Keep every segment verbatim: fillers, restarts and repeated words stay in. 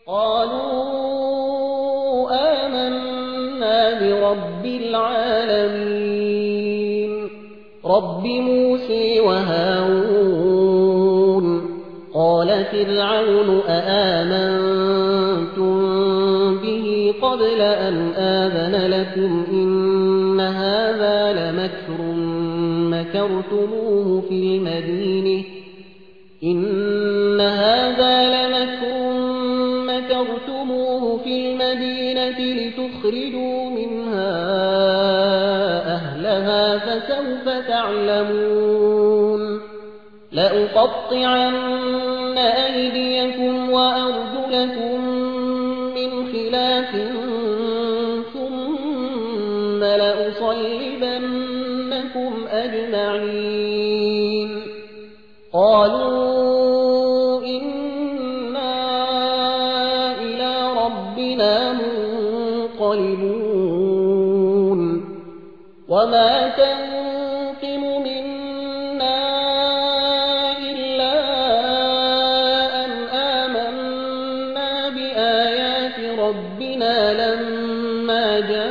قالوا آمنا برب العالمين رب موسى وهارون قال فرعون أآمنتم به قبل أن آذن لكم إن هذا لمكر مكرتموه في المدينة إن هذا لمكر مكرتموه في المدينة لتخرجوا منها أهلها فسوف تعلمون لأقطعن أيديكم وأرجلكم من خلاف ثم لأصلبنكم أجمعين قالوا إنا إلى ربنا منقلبون وما تنقم منا إلا أن آمنا بآيات ربنا لما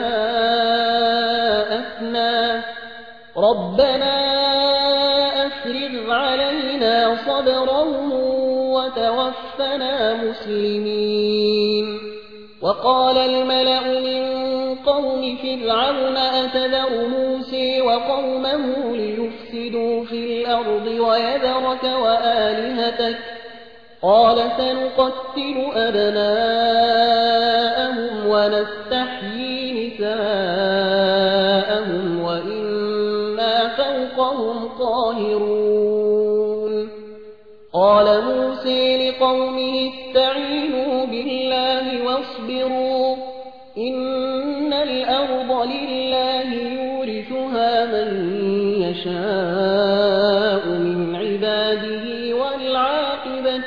جاءتنا ربنا أفرغ علينا صبرا وتوفنا مسلمين وقال الملأ من قوم فرعون أتذر موسى وقومه ليفسدوا في الأرض ويذرك وآلهتك قال سنقتل أبناءهم ونستحيي نساءهم وإنا فوقهم قاهرون قال موسى لقومه استعينوا بالله واصبروا إن الأرض لله يورثها من يشاء من عباده والعاقبة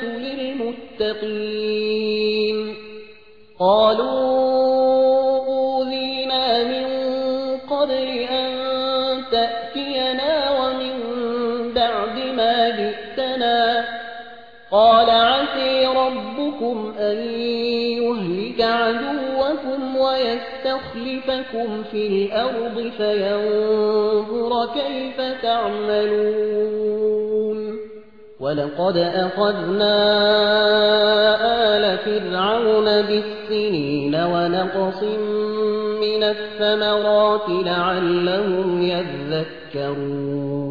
للمتقين قالوا أوذينا من قبل أن تأتينا ومن بعد ما جئتنا قال عسى ربكم أن يهلك عدوكم ويستخلفكم في الأرض فينظر كيف تعملون ولقد أخذنا آل فرعون بالسنين ونقص من الثمرات لعلهم يذكرون